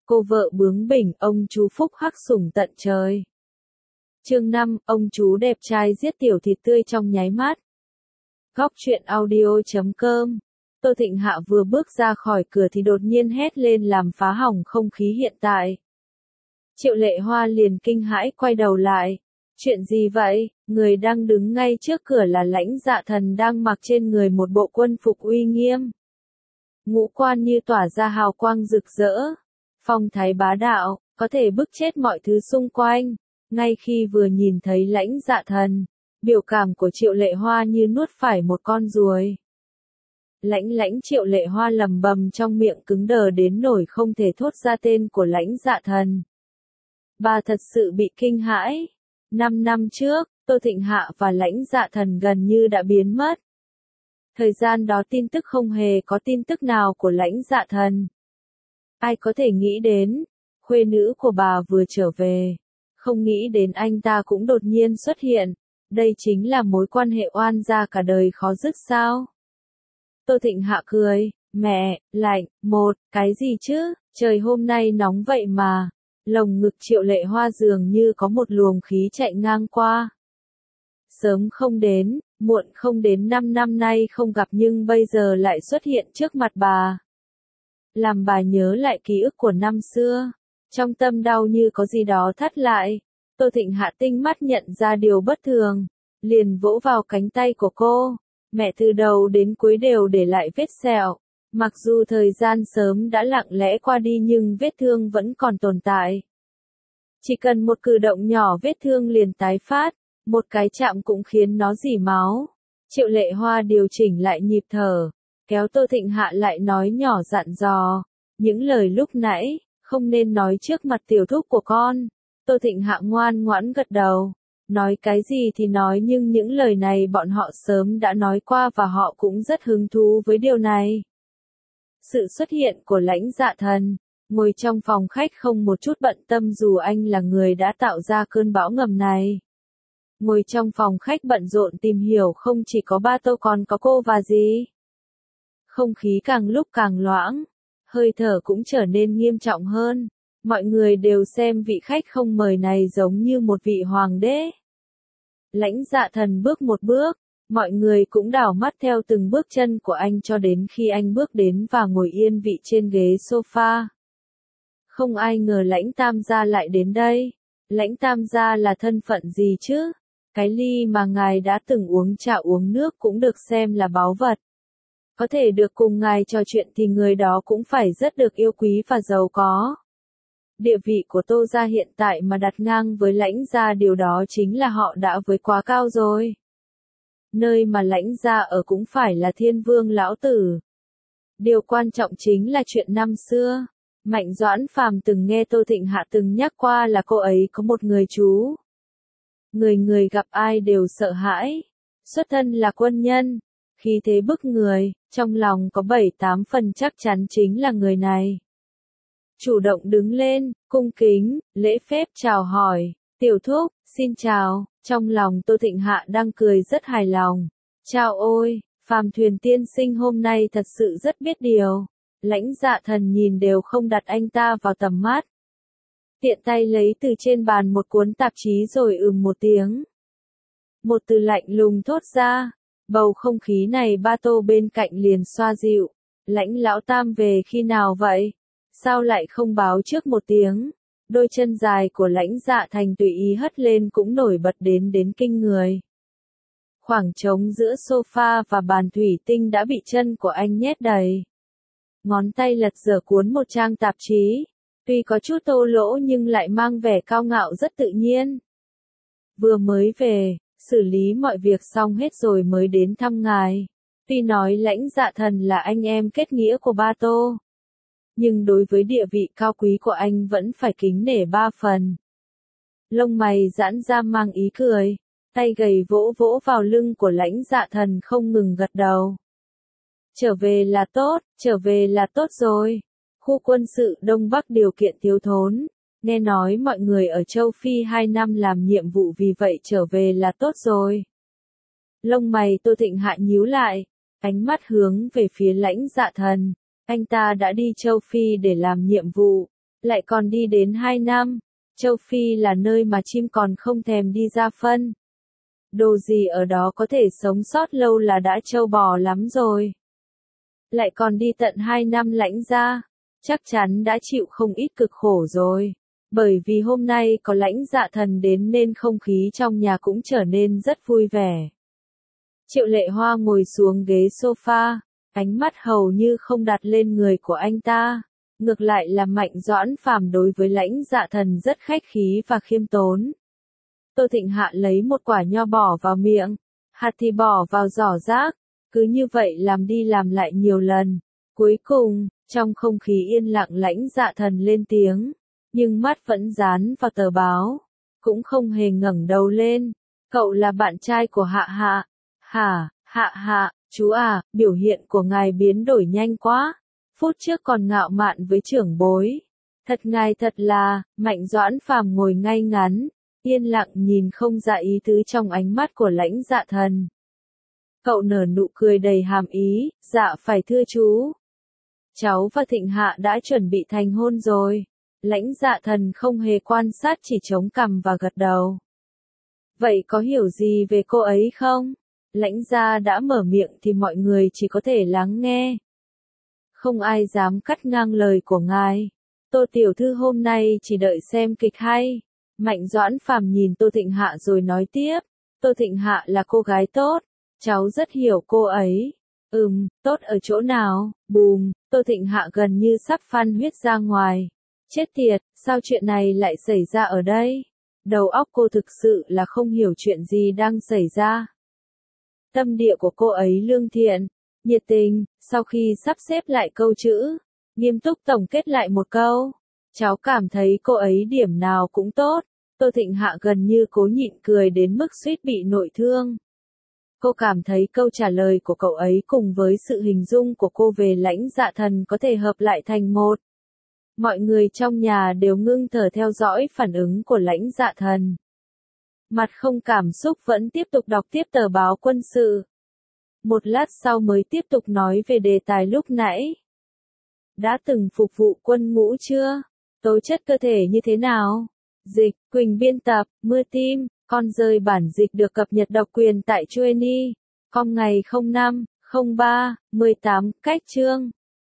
cô vợ bướng bỉnh, ông chú phúc hắc sủng tận trời. Chương 5, ông chú đẹp trai giết tiểu thịt tươi trong nháy mắt. Góc truyện audio.com. Tô Thịnh Hạ vừa bước ra khỏi cửa thì đột nhiên hét lên làm phá hỏng không khí hiện tại. Triệu Lệ Hoa liền kinh hãi quay đầu lại. Chuyện gì vậy? Người đang đứng ngay trước cửa là Lãnh Dạ Thần đang mặc trên người một bộ quân phục uy nghiêm. Ngũ quan như tỏa ra hào quang rực rỡ. Phong thái bá đạo, có thể bức chết mọi thứ xung quanh. Ngay khi vừa nhìn thấy Lãnh Dạ Thần, biểu cảm của Triệu Lệ Hoa như nuốt phải một con ruồi. Lãnh Triệu Lệ Hoa lẩm bẩm trong miệng cứng đờ đến nỗi không thể thốt ra tên của Lãnh Dạ Thần. Bà thật sự bị kinh hãi. 5 năm trước, Tô Thịnh Hạ và Lãnh Dạ Thần gần như đã biến mất. Thời gian đó tin tức không hề có tin tức nào của Lãnh Dạ Thần. Ai có thể nghĩ đến, khuê nữ của bà vừa trở về. Không nghĩ đến anh ta cũng đột nhiên xuất hiện. Đây chính là mối quan hệ oan gia cả đời khó dứt sao? Tô Thịnh Hạ cười, mẹ, lạnh, cái gì chứ, trời hôm nay nóng vậy mà. Lồng ngực Triệu Lệ Hoa dường như có một luồng khí chạy ngang qua. Sớm không đến, muộn không đến, 5 năm nay không gặp nhưng bây giờ lại xuất hiện trước mặt bà. Làm bà nhớ lại ký ức của năm xưa. Trong tâm đau như có gì đó thắt lại. Tô Thịnh Hạ tinh mắt nhận ra điều bất thường. Liền vỗ vào cánh tay của cô. Mẹ từ đầu đến cuối đều để lại vết sẹo. Mặc dù thời gian sớm đã lặng lẽ qua đi nhưng vết thương vẫn còn tồn tại. Chỉ cần một cử động nhỏ vết thương liền tái phát. Một cái chạm cũng khiến nó rỉ máu. Triệu Lệ Hoa điều chỉnh lại nhịp thở. Kéo Tô Thịnh Hạ lại nói nhỏ dặn dò. Những lời lúc nãy, không nên nói trước mặt tiểu thúc của con. Tô Thịnh Hạ ngoan ngoãn gật đầu. Nói cái gì thì nói nhưng những lời này bọn họ sớm đã nói qua và họ cũng rất hứng thú với điều này. Sự xuất hiện của Lãnh Dạ Thần, ngồi trong phòng khách không một chút bận tâm dù anh là người đã tạo ra cơn bão ngầm này. Ngồi trong phòng khách bận rộn tìm hiểu không chỉ có ba Tô còn có cô và gì. Không khí càng lúc càng loãng, hơi thở cũng trở nên nghiêm trọng hơn. Mọi người đều xem vị khách không mời này giống như một vị hoàng đế. Lãnh Dạ Thần bước một bước, mọi người cũng đảo mắt theo từng bước chân của anh cho đến khi anh bước đến và ngồi yên vị trên ghế sofa. Không ai ngờ Lãnh Tam gia lại đến đây. Lãnh Tam gia là thân phận gì chứ? Cái ly mà ngài đã từng uống trà uống nước cũng được xem là báu vật. Có thể được cùng ngài trò chuyện thì người đó cũng phải rất được yêu quý và giàu có. Địa vị của Tô gia hiện tại mà đặt ngang với Lãnh gia điều đó chính là họ đã với quá cao rồi. Nơi mà Lãnh gia ở cũng phải là Thiên Vương lão tử. Điều quan trọng chính là chuyện năm xưa. Mạnh Doãn Phàm từng nghe Tô Thịnh Hạ từng nhắc qua là cô ấy có một người chú. Người gặp ai đều sợ hãi. Xuất thân là quân nhân. Khí thế bức người, trong lòng có 7-8 phần chắc chắn chính là người này. Chủ động đứng lên, cung kính, lễ phép chào hỏi, tiểu thúc, xin chào, trong lòng Tô Thịnh Hạ đang cười rất hài lòng. Chào ôi, Phàm Thuyền tiên sinh hôm nay thật sự rất biết điều. Lãnh Dạ Thần nhìn đều không đặt anh ta vào tầm mắt. Tiện tay lấy từ trên bàn một cuốn tạp chí rồi một tiếng. Một từ lạnh lùng thốt ra. Bầu không khí này ba Tô bên cạnh liền xoa dịu. Lãnh lão tam về khi nào vậy? Sao lại không báo trước một tiếng? Đôi chân dài của Lãnh Dạ Thành tùy ý hất lên cũng nổi bật đến kinh người. Khoảng trống giữa sofa và bàn thủy tinh đã bị chân của anh nhét đầy. Ngón tay lật dở cuốn một trang tạp chí. Tuy có chút tô lỗ nhưng lại mang vẻ cao ngạo rất tự nhiên. Vừa mới về, xử lý mọi việc xong hết rồi mới đến thăm ngài. Tuy nói Lãnh Dạ Thần là anh em kết nghĩa của ba Tô. Nhưng đối với địa vị cao quý của anh vẫn phải kính nể 3 phần. Lông mày giãn ra mang ý cười. Tay gầy vỗ vỗ vào lưng của Lãnh Dạ Thần không ngừng gật đầu. Trở về là tốt rồi. Khu quân sự Đông Bắc điều kiện thiếu thốn. Nghe nói mọi người ở châu Phi 2 năm làm nhiệm vụ vì vậy trở về là tốt rồi. Lông mày Tô Thịnh Hạ nhíu lại. Ánh mắt hướng về phía Lãnh Dạ Thần. Anh ta đã đi châu Phi để làm nhiệm vụ. Lại còn đi đến 2 năm. Châu Phi là nơi mà chim còn không thèm đi ra phân. Đồ gì ở đó có thể sống sót lâu là đã trâu bò lắm rồi. Lại còn đi tận 2 năm lãnh gia, chắc chắn đã chịu không ít cực khổ rồi. Bởi vì hôm nay có Lãnh Dạ Thần đến nên không khí trong nhà cũng trở nên rất vui vẻ. Triệu Lệ Hoa ngồi xuống ghế sofa, ánh mắt hầu như không đặt lên người của anh ta. Ngược lại là Mạnh Doãn Phàm đối với Lãnh Dạ Thần rất khách khí và khiêm tốn. Tô Thịnh Hạ lấy một quả nho bỏ vào miệng, hạt thì bỏ vào giỏ rác, cứ như vậy làm đi làm lại nhiều lần. Cuối cùng, trong không khí yên lặng Lãnh Dạ Thần lên tiếng, nhưng mắt vẫn dán vào tờ báo, cũng không hề ngẩng đầu lên. Cậu là bạn trai của Hạ Hạ. Hả, Hạ Hạ, chú à, biểu hiện của ngài biến đổi nhanh quá. Phút trước còn ngạo mạn với trưởng bối. Thật ngài thật là, Mạnh Doãn Phàm ngồi ngay ngắn, yên lặng nhìn không ra ý tứ trong ánh mắt của Lãnh Dạ Thần. Cậu nở nụ cười đầy hàm ý, dạ phải thưa chú. Cháu và Thịnh Hạ đã chuẩn bị thành hôn rồi. Lãnh Dạ Thần không hề quan sát, chỉ chống cằm và gật đầu. Vậy có hiểu gì về cô ấy không? Lãnh gia đã mở miệng thì mọi người chỉ có thể lắng nghe. Không ai dám cắt ngang lời của ngài. Tô tiểu thư hôm nay chỉ đợi xem kịch hay. Mạnh Doãn Phàm nhìn Tô Thịnh Hạ rồi nói tiếp. Tô Thịnh Hạ là cô gái tốt. Cháu rất hiểu cô ấy. Tốt ở chỗ nào? Bùm, Tô Thịnh Hạ gần như sắp phun huyết ra ngoài. Chết tiệt, sao chuyện này lại xảy ra ở đây? Đầu óc cô thực sự là không hiểu chuyện gì đang xảy ra. Tâm địa của cô ấy lương thiện, nhiệt tình, sau khi sắp xếp lại câu chữ, nghiêm túc tổng kết lại một câu. Cháu cảm thấy cô ấy điểm nào cũng tốt. Tô Thịnh Hạ gần như cố nhịn cười đến mức suýt bị nội thương. Cô cảm thấy câu trả lời của cậu ấy cùng với sự hình dung của cô về Lãnh Dạ Thần có thể hợp lại thành một. Mọi người trong nhà đều ngưng thở theo dõi phản ứng của Lãnh Dạ Thần. Mặt không cảm xúc vẫn tiếp tục đọc tiếp tờ báo quân sự. Một lát sau mới tiếp tục nói về đề tài lúc nãy. Đã từng phục vụ quân ngũ chưa? Tố chất cơ thể như thế nào? Dịch, Quỳnh biên tập, Mưa Tim, con rơi bản dịch được cập nhật độc quyền tại Chueni. Com ngày 05/03/18, cách chương.